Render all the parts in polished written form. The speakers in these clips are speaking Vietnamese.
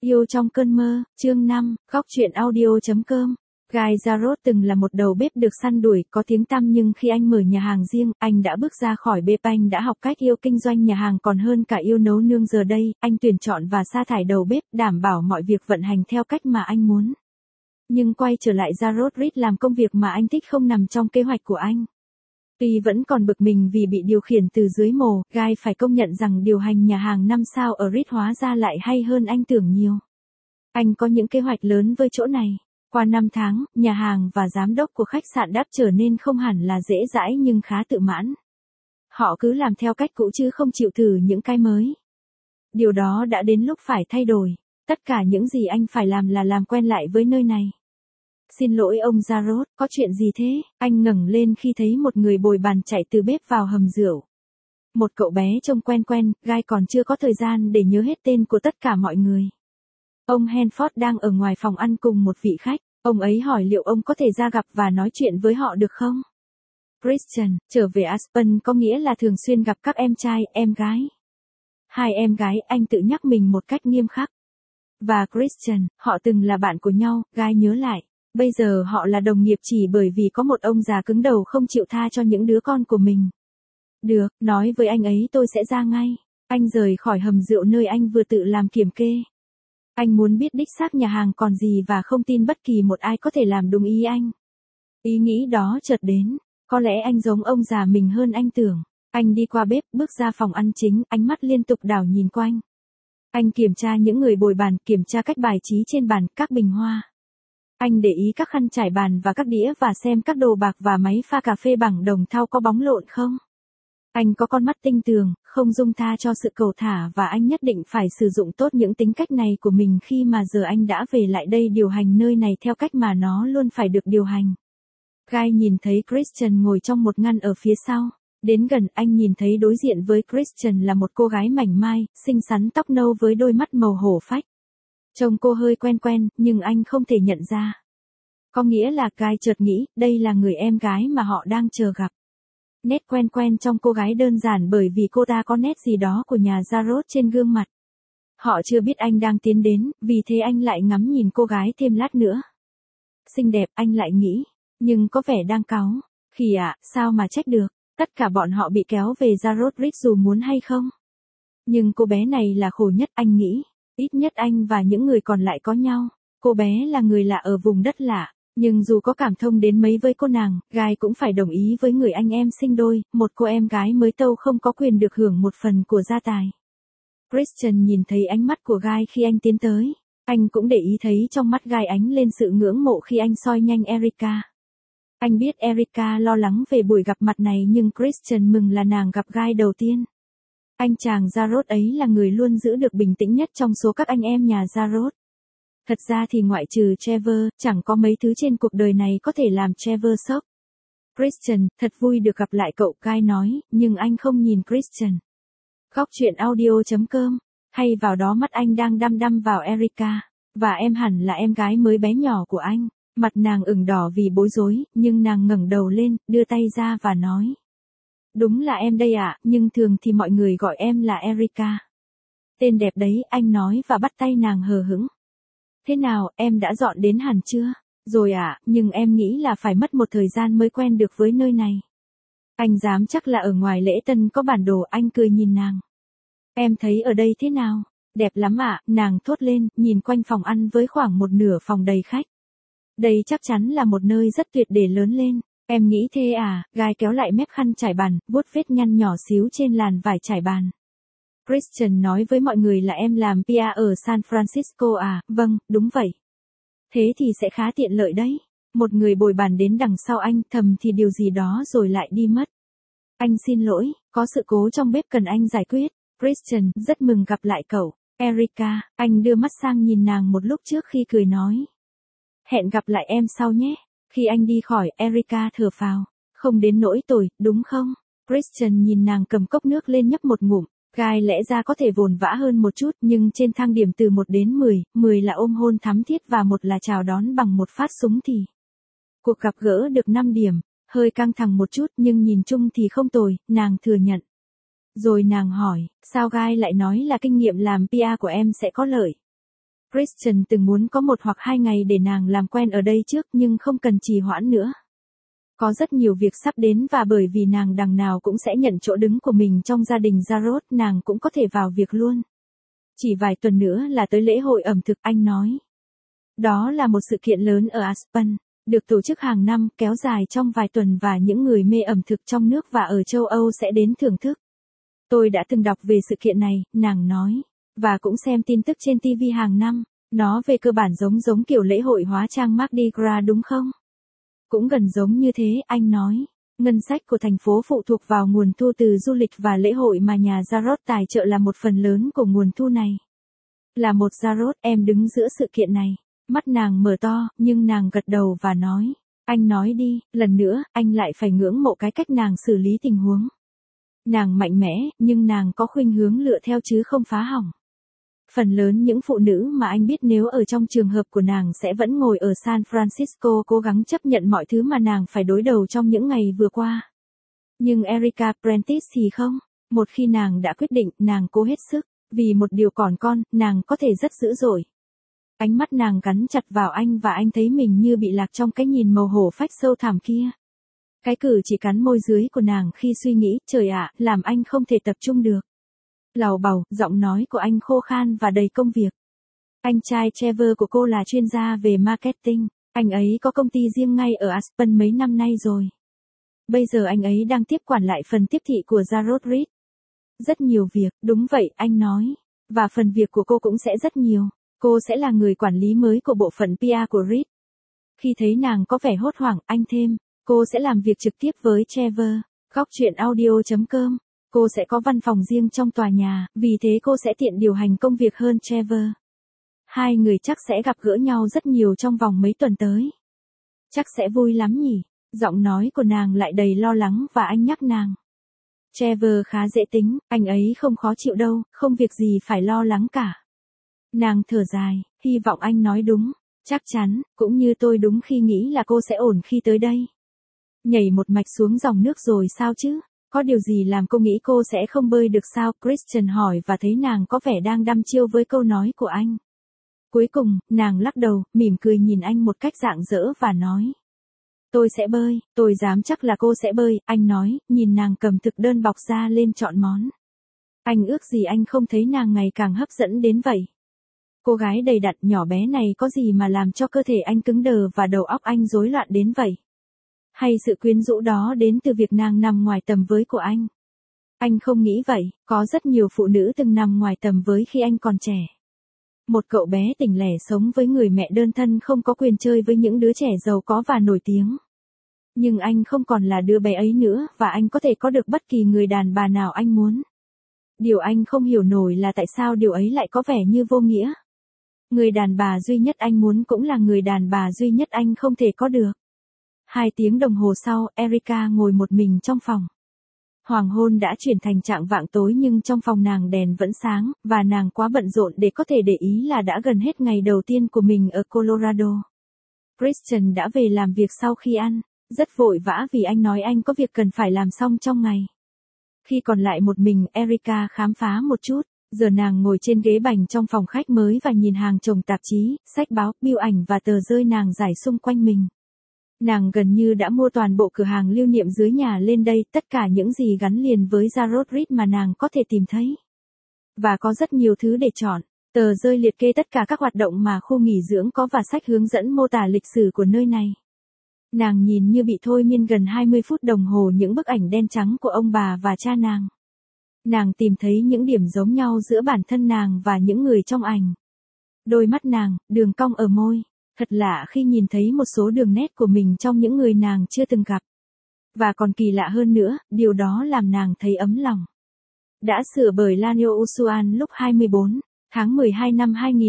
Yêu trong cơn mơ, chương 5, góc truyện audio.com. Guy Jarrod từng là một đầu bếp được săn đuổi, có tiếng tăm, nhưng khi anh mở nhà hàng riêng, anh đã bước ra khỏi bếp. Anh đã học cách yêu kinh doanh nhà hàng còn hơn cả yêu nấu nướng. Giờ đây, anh tuyển chọn và sa thải đầu bếp, đảm bảo mọi việc vận hành theo cách mà anh muốn. Nhưng quay trở lại, Jarrod Reed làm công việc mà anh thích không nằm trong kế hoạch của anh. Tuy vẫn còn bực mình vì bị điều khiển từ dưới mồ, Guy phải công nhận rằng điều hành nhà hàng 5 sao ở Reed hóa ra lại hay hơn anh tưởng nhiều. Anh có những kế hoạch lớn với chỗ này. Qua 5 tháng, nhà hàng và giám đốc của khách sạn đã trở nên không hẳn là dễ dãi nhưng khá tự mãn. Họ cứ làm theo cách cũ chứ không chịu thử những cái mới. Điều đó đã đến lúc phải thay đổi. Tất cả những gì anh phải làm là làm quen lại với nơi này. Xin lỗi ông Jarrod, có chuyện gì thế? Anh ngẩng lên khi thấy một người bồi bàn chạy từ bếp vào hầm rượu. Một cậu bé trông quen quen, Guy còn chưa có thời gian để nhớ hết tên của tất cả mọi người. Ông Hanford đang ở ngoài phòng ăn cùng một vị khách. Ông ấy hỏi liệu ông có thể ra gặp và nói chuyện với họ được không? Christian, trở về Aspen có nghĩa là thường xuyên gặp các em trai, em gái. Hai em gái, anh tự nhắc mình một cách nghiêm khắc. Và Christian, họ từng là bạn của nhau, Guy nhớ lại. Bây giờ họ là đồng nghiệp chỉ bởi vì có một ông già cứng đầu không chịu tha cho những đứa con của mình. Được, nói với anh ấy tôi sẽ ra ngay. Anh rời khỏi hầm rượu nơi anh vừa tự làm kiểm kê. Anh muốn biết đích xác nhà hàng còn gì và không tin bất kỳ một ai có thể làm đúng ý anh. Ý nghĩ đó chợt đến, có lẽ anh giống ông già mình hơn anh tưởng. Anh đi qua bếp, bước ra phòng ăn chính, ánh mắt liên tục đảo nhìn quanh. Anh kiểm tra những người bồi bàn, kiểm tra cách bài trí trên bàn, các bình hoa. Anh để ý các khăn trải bàn và các đĩa và xem các đồ bạc và máy pha cà phê bằng đồng thau có bóng lộn không. Anh có con mắt tinh tường, không dung tha cho sự cầu thả và anh nhất định phải sử dụng tốt những tính cách này của mình khi mà giờ anh đã về lại đây điều hành nơi này theo cách mà nó luôn phải được điều hành. Guy nhìn thấy Christian ngồi trong một ngăn ở phía sau. Đến gần, anh nhìn thấy đối diện với Christian là một cô gái mảnh mai, xinh xắn, tóc nâu với đôi mắt màu hổ phách. Trông cô hơi quen quen, nhưng anh không thể nhận ra. Có nghĩa là Guy chợt nghĩ, đây là người em gái mà họ đang chờ gặp. Nét quen quen trong cô gái đơn giản bởi vì cô ta có nét gì đó của nhà Jarrod trên gương mặt. Họ chưa biết anh đang tiến đến, vì thế anh lại ngắm nhìn cô gái thêm lát nữa. Xinh đẹp, anh lại nghĩ, nhưng có vẻ đang cáu. Khỉ ạ, sao mà trách được, tất cả bọn họ bị kéo về Jarrod Reed dù muốn hay không. Nhưng cô bé này là khổ nhất, anh nghĩ. Ít nhất anh và những người còn lại có nhau. Cô bé là người lạ ở vùng đất lạ. Nhưng dù có cảm thông đến mấy với cô nàng, Guy cũng phải đồng ý với người anh em sinh đôi, một cô em gái mới tâu không có quyền được hưởng một phần của gia tài. Christian nhìn thấy ánh mắt của Guy khi anh tiến tới. Anh cũng để ý thấy trong mắt Guy ánh lên sự ngưỡng mộ khi anh soi nhanh Erica. Anh biết Erica lo lắng về buổi gặp mặt này nhưng Christian mừng là nàng gặp Guy đầu tiên. Anh chàng Jarrod ấy là người luôn giữ được bình tĩnh nhất trong số các anh em nhà Jarrod. Thật ra thì ngoại trừ Trevor, chẳng có mấy thứ trên cuộc đời này có thể làm Trevor sốc. Christian, thật vui được gặp lại cậu, Guy nói, nhưng anh không nhìn Christian. Góc truyện audio.com, hay vào đó mắt anh đang đăm đăm vào Erica, và em hẳn là em gái mới bé nhỏ của anh. Mặt nàng ửng đỏ vì bối rối, nhưng nàng ngẩng đầu lên, đưa tay ra và nói. Đúng là em đây ạ, nhưng thường thì mọi người gọi em là Erica. Tên đẹp đấy, anh nói và bắt tay nàng hờ hững. Thế nào, em đã dọn đến hẳn chưa? Rồi ạ, nhưng em nghĩ là phải mất một thời gian mới quen được với nơi này. Anh dám chắc là ở ngoài lễ tân có bản đồ, anh cười nhìn nàng. Em thấy ở đây thế nào? Đẹp lắm ạ, nàng thốt lên, nhìn quanh phòng ăn với khoảng một nửa phòng đầy khách. Đây chắc chắn là một nơi rất tuyệt để lớn lên. Em nghĩ thế à? Guy kéo lại mép khăn trải bàn, vuốt vết nhăn nhỏ xíu trên làn vải trải bàn. Christian nói với mọi người là em làm PR ở San Francisco à? Vâng, đúng vậy. Thế thì sẽ khá tiện lợi đấy. Một người bồi bàn đến đằng sau anh thầm thì điều gì đó rồi lại đi mất. Anh xin lỗi, có sự cố trong bếp cần anh giải quyết. Christian, rất mừng gặp lại cậu. Erica, anh đưa mắt sang nhìn nàng một lúc trước khi cười nói. Hẹn gặp lại em sau nhé. Khi anh đi khỏi, Erica thở phào. Không đến nỗi tồi, đúng không? Christian nhìn nàng cầm cốc nước lên nhấp một ngụm. Guy lẽ ra có thể vồn vã hơn một chút nhưng trên thang điểm từ 1 đến 10, 10 là ôm hôn thắm thiết và 1 là chào đón bằng một phát súng thì. Cuộc gặp gỡ được 5 điểm, hơi căng thẳng một chút nhưng nhìn chung thì không tồi, nàng thừa nhận. Rồi nàng hỏi, sao Guy lại nói là kinh nghiệm làm PR của em sẽ có lợi? Christian từng muốn có 1 hoặc 2 ngày để nàng làm quen ở đây trước nhưng không cần trì hoãn nữa. Có rất nhiều việc sắp đến và bởi vì nàng đằng nào cũng sẽ nhận chỗ đứng của mình trong gia đình Jarrod, nàng cũng có thể vào việc luôn. Chỉ vài tuần nữa là tới lễ hội ẩm thực, anh nói. Đó là một sự kiện lớn ở Aspen, được tổ chức hàng năm, kéo dài trong vài tuần và những người mê ẩm thực trong nước và ở châu Âu sẽ đến thưởng thức. Tôi đã từng đọc về sự kiện này, nàng nói, và cũng xem tin tức trên TV hàng năm. Nó về cơ bản giống kiểu lễ hội hóa trang Mardi Gras đúng không? Cũng gần giống như thế, anh nói. Ngân sách của thành phố phụ thuộc vào nguồn thu từ du lịch và lễ hội mà nhà Jarrod tài trợ là một phần lớn của nguồn thu này. Là một Jarrod, em đứng giữa sự kiện này. Mắt nàng mở to, nhưng nàng gật đầu và nói. Anh nói đi, lần nữa, anh lại phải ngưỡng mộ cái cách nàng xử lý tình huống. Nàng mạnh mẽ, nhưng nàng có khuynh hướng lựa theo chứ không phá hỏng. Phần lớn những phụ nữ mà anh biết nếu ở trong trường hợp của nàng sẽ vẫn ngồi ở San Francisco cố gắng chấp nhận mọi thứ mà nàng phải đối đầu trong những ngày vừa qua. Nhưng Erika Prentice thì không. Một khi nàng đã quyết định, nàng cố hết sức. Vì một điều còn con, nàng có thể rất dữ dội. Ánh mắt nàng gắn chặt vào anh và anh thấy mình như bị lạc trong cái nhìn màu hổ phách sâu thẳm kia. Cái cử chỉ cắn môi dưới của nàng khi suy nghĩ, trời ạ, làm anh không thể tập trung được. Làu bàu, giọng nói của anh khô khan và đầy công việc. Anh trai Trevor của cô là chuyên gia về marketing, anh ấy có công ty riêng ngay ở Aspen mấy năm nay rồi. Bây giờ anh ấy đang tiếp quản lại phần tiếp thị của Jarrod Reed. Rất nhiều việc, đúng vậy, anh nói. Và phần việc của cô cũng sẽ rất nhiều. Cô sẽ là người quản lý mới của bộ phận PR của Reed. Khi thấy nàng có vẻ hốt hoảng, anh thêm, cô sẽ làm việc trực tiếp với Trevor. Góc chuyện audio.com. Cô sẽ có văn phòng riêng trong tòa nhà, vì thế cô sẽ tiện điều hành công việc hơn Trevor. Hai người chắc sẽ gặp gỡ nhau rất nhiều trong vòng mấy tuần tới. Chắc sẽ vui lắm nhỉ? Giọng nói của nàng lại đầy lo lắng và anh nhắc nàng. Trevor khá dễ tính, anh ấy không khó chịu đâu, không việc gì phải lo lắng cả. Nàng thở dài, hy vọng anh nói đúng, chắc chắn, cũng như tôi đúng khi nghĩ là cô sẽ ổn khi tới đây. Nhảy một mạch xuống dòng nước rồi sao chứ? Có điều gì làm cô nghĩ cô sẽ không bơi được sao? Christian hỏi và thấy nàng có vẻ đang đăm chiêu với câu nói của anh. Cuối cùng, nàng lắc đầu, mỉm cười nhìn anh một cách rạng rỡ và nói. Tôi sẽ bơi, tôi dám chắc là cô sẽ bơi, anh nói, nhìn nàng cầm thực đơn bọc ra lên chọn món. Anh ước gì anh không thấy nàng ngày càng hấp dẫn đến vậy. Cô gái đầy đặn nhỏ bé này có gì mà làm cho cơ thể anh cứng đờ và đầu óc anh rối loạn đến vậy? Hay sự quyến rũ đó đến từ việc nàng nằm ngoài tầm với của anh? Anh không nghĩ vậy, có rất nhiều phụ nữ từng nằm ngoài tầm với khi anh còn trẻ. Một cậu bé tỉnh lẻ sống với người mẹ đơn thân không có quyền chơi với những đứa trẻ giàu có và nổi tiếng. Nhưng anh không còn là đứa bé ấy nữa và anh có thể có được bất kỳ người đàn bà nào anh muốn. Điều anh không hiểu nổi là tại sao điều ấy lại có vẻ như vô nghĩa. Người đàn bà duy nhất anh muốn cũng là người đàn bà duy nhất anh không thể có được. 2 tiếng đồng hồ sau, Erika ngồi một mình trong phòng. Hoàng hôn đã chuyển thành trạng vạng tối nhưng trong phòng nàng đèn vẫn sáng, và nàng quá bận rộn để có thể để ý là đã gần hết ngày đầu tiên của mình ở Colorado. Christian đã về làm việc sau khi ăn, rất vội vã vì anh nói anh có việc cần phải làm xong trong ngày. Khi còn lại một mình, Erika khám phá một chút. Giờ nàng ngồi trên ghế bành trong phòng khách mới và nhìn hàng chồng tạp chí, sách báo, bưu ảnh và tờ rơi nàng rải xung quanh mình. Nàng gần như đã mua toàn bộ cửa hàng lưu niệm dưới nhà lên đây, tất cả những gì gắn liền với Jarrod Reed mà nàng có thể tìm thấy. Và có rất nhiều thứ để chọn. Tờ rơi liệt kê tất cả các hoạt động mà khu nghỉ dưỡng có và sách hướng dẫn mô tả lịch sử của nơi này. Nàng nhìn như bị thôi miên gần 20 phút đồng hồ những bức ảnh đen trắng của ông bà và cha nàng. Nàng tìm thấy những điểm giống nhau giữa bản thân nàng và những người trong ảnh. Đôi mắt nàng, đường cong ở môi. Thật lạ khi nhìn thấy một số đường nét của mình trong những người nàng chưa từng gặp. Và còn kỳ lạ hơn nữa, điều đó làm nàng thấy ấm lòng. Đã sửa bởi Lanyo Usuan lúc 24 tháng 12 năm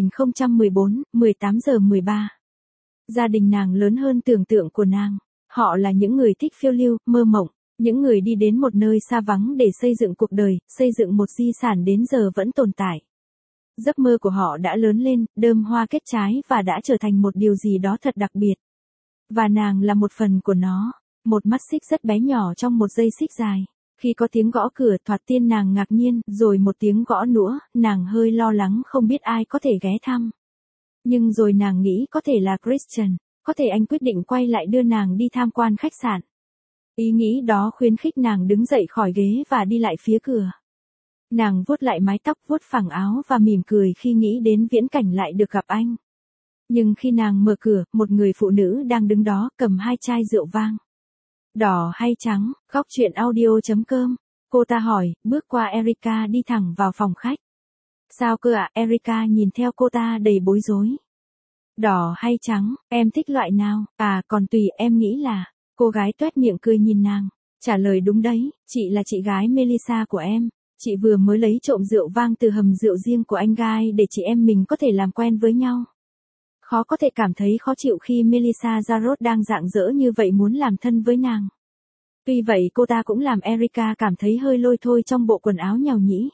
2014, 18 giờ 13. Gia đình nàng lớn hơn tưởng tượng của nàng. Họ là những người thích phiêu lưu, mơ mộng. Những người đi đến một nơi xa vắng để xây dựng cuộc đời, xây dựng một di sản đến giờ vẫn tồn tại. Giấc mơ của họ đã lớn lên, đơm hoa kết trái và đã trở thành một điều gì đó thật đặc biệt. Và nàng là một phần của nó, một mắt xích rất bé nhỏ trong một dây xích dài. Khi có tiếng gõ cửa, thoạt tiên nàng ngạc nhiên, rồi một tiếng gõ nữa, nàng hơi lo lắng không biết ai có thể ghé thăm. Nhưng rồi nàng nghĩ có thể là Christian, có thể anh quyết định quay lại đưa nàng đi tham quan khách sạn. Ý nghĩ đó khuyến khích nàng đứng dậy khỏi ghế và đi lại phía cửa. Nàng vuốt lại mái tóc, vuốt phẳng áo và mỉm cười khi nghĩ đến viễn cảnh lại được gặp anh. Nhưng khi nàng mở cửa, một người phụ nữ đang đứng đó cầm 2 chai rượu vang. Đỏ hay trắng, góc chuyện audio.com. Cô ta hỏi, bước qua Erica đi thẳng vào phòng khách. Sao cơ ạ? Erica nhìn theo cô ta đầy bối rối. Đỏ hay trắng, em thích loại nào? À, còn tùy, em nghĩ là. Cô gái toét miệng cười nhìn nàng. Trả lời đúng đấy, chị là chị gái Melissa của em. Chị vừa mới lấy trộm rượu vang từ hầm rượu riêng của anh Guy để chị em mình có thể làm quen với nhau. Khó có thể cảm thấy khó chịu khi Melissa Jarrod đang rạng rỡ như vậy muốn làm thân với nàng. Tuy vậy cô ta cũng làm Erica cảm thấy hơi lôi thôi trong bộ quần áo nhàu nhĩ.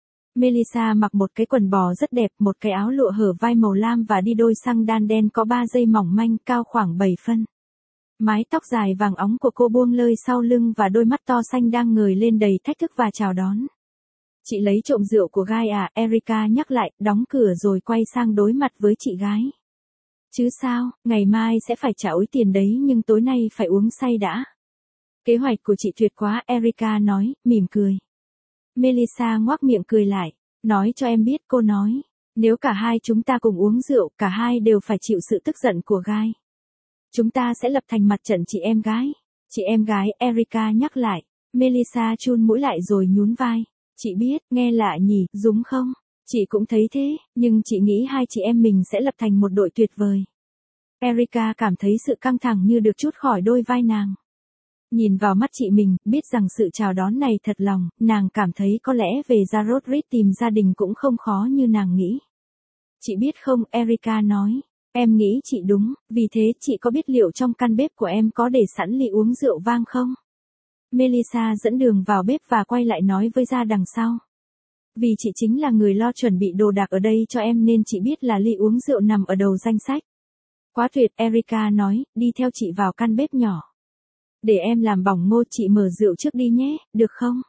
Melissa mặc một cái quần bò rất đẹp, một cái áo lụa hở vai màu lam và đi đôi xăng đan đen có 3 dây mỏng manh cao khoảng 7 phân. Mái tóc dài vàng óng của cô buông lơi sau lưng và đôi mắt to xanh đang ngời lên đầy thách thức và chào đón. Chị lấy trộm rượu của Guy à? Erica nhắc lại, đóng cửa rồi quay sang đối mặt với chị gái. Chứ sao, ngày mai sẽ phải trả ối tiền đấy nhưng tối nay phải uống say đã. Kế hoạch của chị tuyệt quá, Erica nói, mỉm cười. Melissa ngoác miệng cười lại. Nói cho em biết, cô nói. Nếu cả hai chúng ta cùng uống rượu, cả hai đều phải chịu sự tức giận của Guy. Chúng ta sẽ lập thành mặt trận chị em gái. Chị em gái, Erica nhắc lại. Melissa chun mũi lại rồi nhún vai. Chị biết, nghe lạ nhỉ, đúng không? Chị cũng thấy thế, nhưng chị nghĩ hai chị em mình sẽ lập thành một đội tuyệt vời. Erica cảm thấy sự căng thẳng như được trút khỏi đôi vai nàng. Nhìn vào mắt chị mình, biết rằng sự chào đón này thật lòng, nàng cảm thấy có lẽ về Jarrod tìm gia đình cũng không khó như nàng nghĩ. Chị biết không, Erica nói, em nghĩ chị đúng, vì thế chị có biết liệu trong căn bếp của em có để sẵn ly uống rượu vang không? Melissa dẫn đường vào bếp và quay lại nói với Gia đằng sau. Vì chị chính là người lo chuẩn bị đồ đạc ở đây cho em nên chị biết là ly uống rượu nằm ở đầu danh sách. Quá tuyệt, Erica nói, đi theo chị vào căn bếp nhỏ. Để em làm bỏng ngô, chị mở rượu trước đi nhé, được không?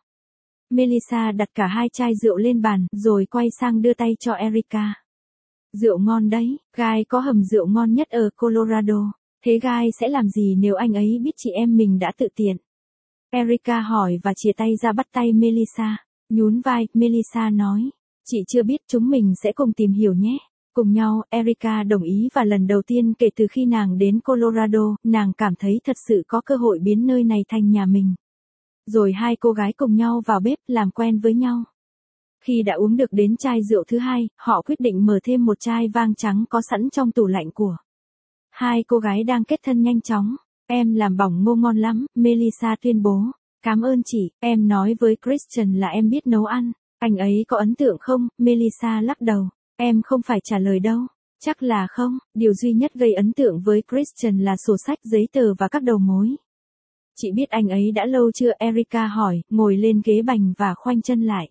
Melissa đặt cả 2 chai rượu lên bàn, rồi quay sang đưa tay cho Erica. Rượu ngon đấy, Guy có hầm rượu ngon nhất ở Colorado. Thế Guy sẽ làm gì nếu anh ấy biết chị em mình đã tự tiện? Erica hỏi và chìa tay ra bắt tay Melissa. Nhún vai, Melissa nói. Chị chưa biết, chúng mình sẽ cùng tìm hiểu nhé. Cùng nhau, Erica đồng ý và lần đầu tiên kể từ khi nàng đến Colorado, nàng cảm thấy thật sự có cơ hội biến nơi này thành nhà mình. Rồi hai cô gái cùng nhau vào bếp làm quen với nhau. Khi đã uống được đến chai rượu thứ 2, họ quyết định mở thêm một chai vang trắng có sẵn trong tủ lạnh của. Hai cô gái đang kết thân nhanh chóng. Em làm bỏng ngô ngon lắm, Melissa tuyên bố. Cảm ơn chị, em nói với Christian là em biết nấu ăn. Anh ấy có ấn tượng không? Melissa lắc đầu. Em không phải trả lời đâu. Chắc là không, điều duy nhất gây ấn tượng với Christian là sổ sách, giấy tờ và các đầu mối. Chị biết anh ấy đã lâu chưa? Erica hỏi, ngồi lên ghế bành và khoanh chân lại.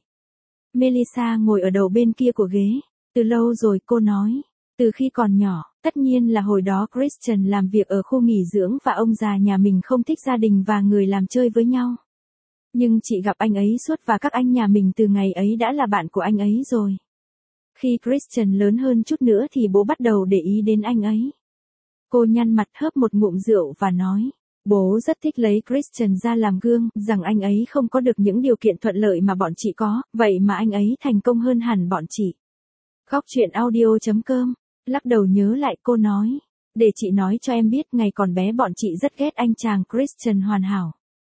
Melissa ngồi ở đầu bên kia của ghế. Từ lâu rồi, cô nói. Từ khi còn nhỏ, tất nhiên là hồi đó Christian làm việc ở khu nghỉ dưỡng và ông già nhà mình không thích gia đình và người làm chơi với nhau. Nhưng chị gặp anh ấy suốt và các anh nhà mình từ ngày ấy đã là bạn của anh ấy rồi. Khi Christian lớn hơn chút nữa thì bố bắt đầu để ý đến anh ấy. Cô nhăn mặt hớp một ngụm rượu và nói. Bố rất thích lấy Christian ra làm gương, rằng anh ấy không có được những điều kiện thuận lợi mà bọn chị có, vậy mà anh ấy thành công hơn hẳn bọn chị. Góc chuyện audio.com. Lắc đầu nhớ lại, cô nói. Để chị nói cho em biết, ngày còn bé bọn chị rất ghét anh chàng Christian hoàn hảo.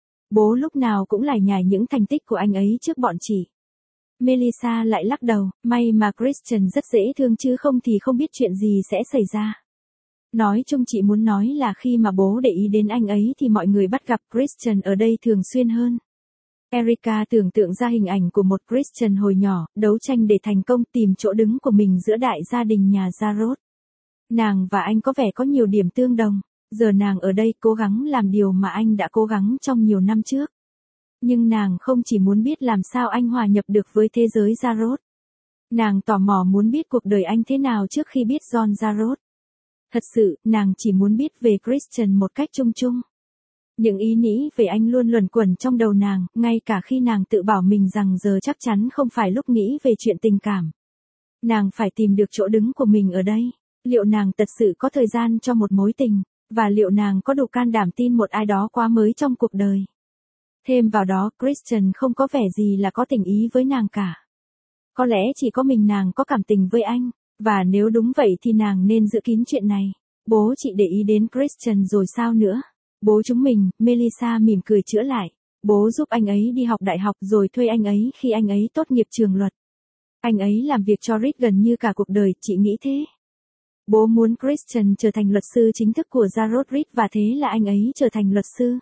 Bố lúc nào cũng lải nhải những thành tích của anh ấy trước bọn chị. Melissa lại lắc đầu, may mà Christian rất dễ thương chứ không thì không biết chuyện gì sẽ xảy ra. Nói chung chị muốn nói là khi mà bố để ý đến anh ấy thì mọi người bắt gặp Christian ở đây thường xuyên hơn. Erica tưởng tượng ra hình ảnh của một Christian hồi nhỏ, đấu tranh để thành công, tìm chỗ đứng của mình giữa đại gia đình nhà Jarrod. Nàng và anh có vẻ có nhiều điểm tương đồng, giờ nàng ở đây cố gắng làm điều mà anh đã cố gắng trong nhiều năm trước. Nhưng nàng không chỉ muốn biết làm sao anh hòa nhập được với thế giới Jarrod. Nàng tò mò muốn biết cuộc đời anh thế nào trước khi biết John Jarrod. Thật sự, nàng chỉ muốn biết về Christian một cách chung chung. Những ý nghĩ về anh luôn luẩn quẩn trong đầu nàng, ngay cả khi nàng tự bảo mình rằng giờ chắc chắn không phải lúc nghĩ về chuyện tình cảm. Nàng phải tìm được chỗ đứng của mình ở đây. Liệu nàng thật sự có thời gian cho một mối tình, và liệu nàng có đủ can đảm tin một ai đó quá mới trong cuộc đời. Thêm vào đó, Christian không có vẻ gì là có tình ý với nàng cả. Có lẽ chỉ có mình nàng có cảm tình với anh, và nếu đúng vậy thì nàng nên giữ kín chuyện này. Bố chị để ý đến Christian rồi sao nữa? Bố chúng mình, Melissa mỉm cười chữa lại. Bố giúp anh ấy đi học đại học rồi thuê anh ấy khi anh ấy tốt nghiệp trường luật. Anh ấy làm việc cho Rick gần như cả cuộc đời, chị nghĩ thế. Bố muốn Christian trở thành luật sư chính thức của Jarrod Rick và thế là anh ấy trở thành luật sư.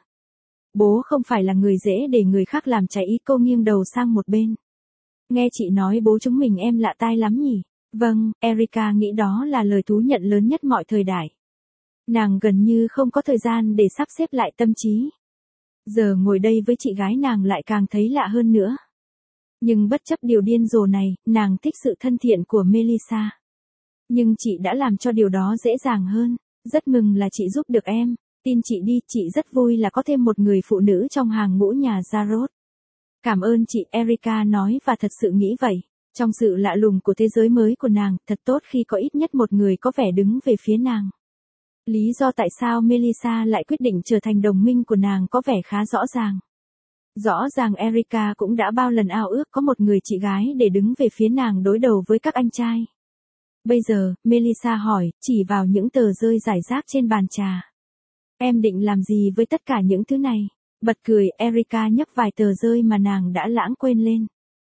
Bố không phải là người dễ để người khác làm trái ý. Cô nghiêng đầu sang một bên. Nghe chị nói bố chúng mình em lạ tai lắm nhỉ? Vâng, Erica nghĩ đó là lời thú nhận lớn nhất mọi thời đại. Nàng gần như không có thời gian để sắp xếp lại tâm trí. Giờ ngồi đây với chị gái nàng lại càng thấy lạ hơn nữa. Nhưng bất chấp điều điên rồ này, nàng thích sự thân thiện của Melissa. Nhưng chị đã làm cho điều đó dễ dàng hơn. Rất mừng là chị giúp được em. Tin chị đi, chị rất vui là có thêm một người phụ nữ trong hàng ngũ nhà Jarrod. Cảm ơn chị, Erica nói và thật sự nghĩ vậy. Trong sự lạ lùng của thế giới mới của nàng, thật tốt khi có ít nhất một người có vẻ đứng về phía nàng. Lý do tại sao Melissa lại quyết định trở thành đồng minh của nàng có vẻ khá rõ ràng. Rõ ràng Erica cũng đã bao lần ao ước có một người chị gái để đứng về phía nàng đối đầu với các anh trai. Bây giờ, Melissa hỏi, chỉ vào những tờ rơi rải rác trên bàn trà. Em định làm gì với tất cả những thứ này? Bật cười, Erica nhấc vài tờ rơi mà nàng đã lãng quên lên.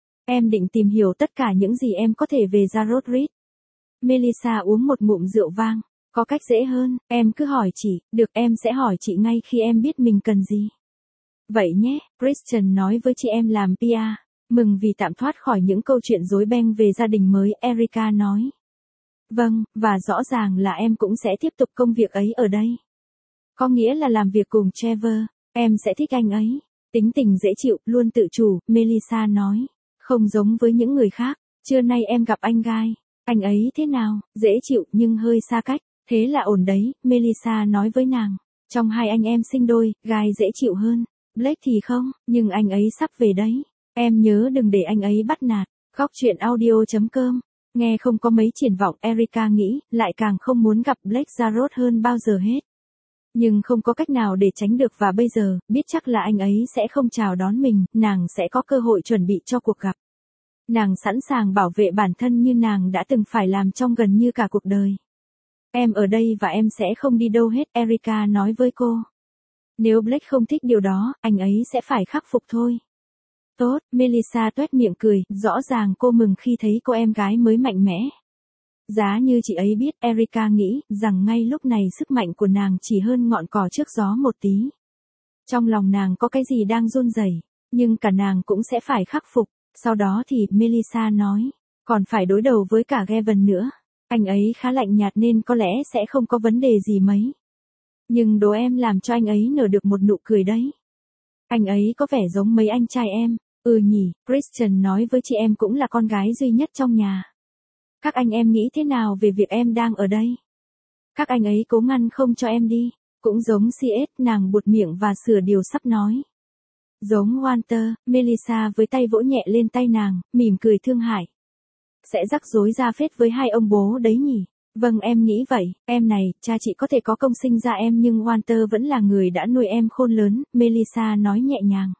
Em định tìm hiểu tất cả những gì em có thể về Jarrod Rick. Melissa uống một ngụm rượu vang. Có cách dễ hơn, em cứ hỏi chị, được em sẽ hỏi chị ngay khi em biết mình cần gì. Vậy nhé, Christian nói với chị em làm PR. Mừng vì tạm thoát khỏi những câu chuyện rối beng về gia đình mới, Erica nói. Vâng, và rõ ràng là em cũng sẽ tiếp tục công việc ấy ở đây. Có nghĩa là làm việc cùng Trevor, em sẽ thích anh ấy. Tính tình dễ chịu, luôn tự chủ, Melissa nói. Không giống với những người khác, trưa nay em gặp anh Guy. Anh ấy thế nào, dễ chịu nhưng hơi xa cách. Thế là ổn đấy, Melissa nói với nàng. Trong hai anh em sinh đôi, Guy dễ chịu hơn. Blake thì không, nhưng anh ấy sắp về đấy. Em nhớ đừng để anh ấy bắt nạt. Góc truyện audio.com. Nghe không có mấy triển vọng, Erica nghĩ, lại càng không muốn gặp Blake Jarrod hơn bao giờ hết. Nhưng không có cách nào để tránh được và bây giờ, biết chắc là anh ấy sẽ không chào đón mình, nàng sẽ có cơ hội chuẩn bị cho cuộc gặp. Nàng sẵn sàng bảo vệ bản thân như nàng đã từng phải làm trong gần như cả cuộc đời. Em ở đây và em sẽ không đi đâu hết, Erica nói với cô. Nếu Blake không thích điều đó, anh ấy sẽ phải khắc phục thôi. Tốt, Melissa tuét miệng cười, rõ ràng cô mừng khi thấy cô em gái mới mạnh mẽ. Giá như chị ấy biết, Erica nghĩ, rằng ngay lúc này sức mạnh của nàng chỉ hơn ngọn cỏ trước gió một tí. Trong lòng nàng có cái gì đang run rẩy, nhưng cả nàng cũng sẽ phải khắc phục. Sau đó thì, Melissa nói, còn phải đối đầu với cả Gavin nữa. Anh ấy khá lạnh nhạt nên có lẽ sẽ không có vấn đề gì mấy. Nhưng đố em làm cho anh ấy nở được một nụ cười đấy. Anh ấy có vẻ giống mấy anh trai em. Ừ nhỉ, Christian nói với chị em cũng là con gái duy nhất trong nhà. Các anh em nghĩ thế nào về việc em đang ở đây? Các anh ấy cố ngăn không cho em đi. Cũng giống CS, nàng buột miệng và sửa điều sắp nói. Giống Walter, Melissa với tay vỗ nhẹ lên tay nàng, mỉm cười thương hại. Sẽ rắc rối ra phết với hai ông bố đấy nhỉ? Vâng em nghĩ vậy, em này, cha chị có thể có công sinh ra em nhưng Walter vẫn là người đã nuôi em khôn lớn, Melissa nói nhẹ nhàng.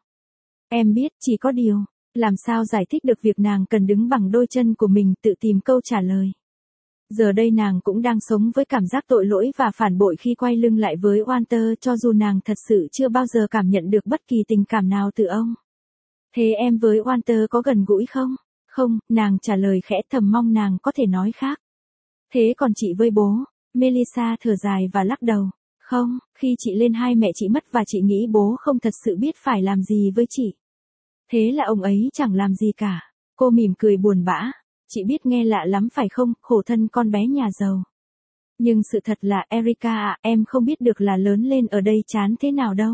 Em biết, chỉ có điều, làm sao giải thích được việc nàng cần đứng bằng đôi chân của mình tự tìm câu trả lời. Giờ đây nàng cũng đang sống với cảm giác tội lỗi và phản bội khi quay lưng lại với Walter cho dù nàng thật sự chưa bao giờ cảm nhận được bất kỳ tình cảm nào từ ông. Thế em với Walter có gần gũi không? Không, nàng trả lời khẽ thầm mong nàng có thể nói khác. Thế còn chị với bố? Melissa thở dài và lắc đầu. Không, khi chị lên hai mẹ chị mất và chị nghĩ bố không thật sự biết phải làm gì với chị. Thế là ông ấy chẳng làm gì cả. Cô mỉm cười buồn bã. Chị biết nghe lạ lắm phải không, khổ thân con bé nhà giàu. Nhưng sự thật là Erica ạ, em không biết được là lớn lên ở đây chán thế nào đâu.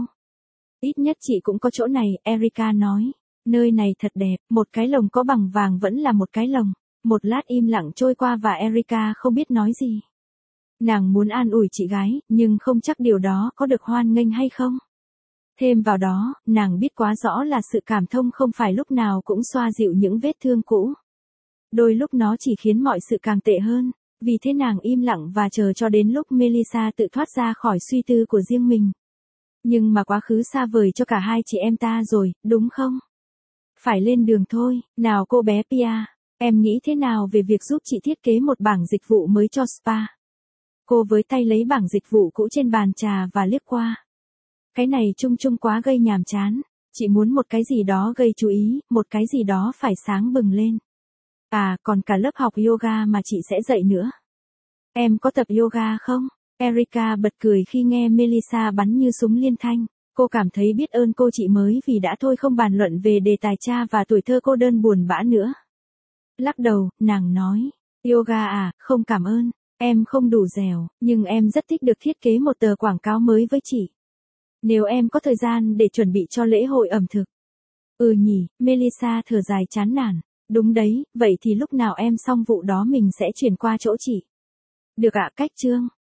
Ít nhất chị cũng có chỗ này, Erica nói. Nơi này thật đẹp, một cái lồng có bằng vàng vẫn là một cái lồng. Một lát im lặng trôi qua và Erica không biết nói gì. Nàng muốn an ủi chị gái, nhưng không chắc điều đó có được hoan nghênh hay không. Thêm vào đó, nàng biết quá rõ là sự cảm thông không phải lúc nào cũng xoa dịu những vết thương cũ. Đôi lúc nó chỉ khiến mọi sự càng tệ hơn. Vì thế nàng im lặng và chờ cho đến lúc Melissa tự thoát ra khỏi suy tư của riêng mình. Nhưng mà quá khứ xa vời cho cả hai chị em ta rồi, đúng không? Phải lên đường thôi, nào cô bé Pia, em nghĩ thế nào về việc giúp chị thiết kế một bảng dịch vụ mới cho spa? Cô với tay lấy bảng dịch vụ cũ trên bàn trà và liếc qua. Cái này chung chung quá gây nhàm chán, chị muốn một cái gì đó gây chú ý, một cái gì đó phải sáng bừng lên. À, còn cả lớp học yoga mà chị sẽ dạy nữa. Em có tập yoga không? Erica bật cười khi nghe Melissa bắn như súng liên thanh. Cô cảm thấy biết ơn cô chị mới vì đã thôi không bàn luận về đề tài cha và tuổi thơ cô đơn buồn bã nữa. Lắc đầu, nàng nói, yoga à, không cảm ơn, em không đủ dẻo, nhưng em rất thích được thiết kế một tờ quảng cáo mới với chị. Nếu em có thời gian để chuẩn bị cho lễ hội ẩm thực. Ừ nhỉ, Melissa thở dài chán nản. Đúng đấy, vậy thì lúc nào em xong vụ đó mình sẽ chuyển qua chỗ chị. Được ạ, cách Trương.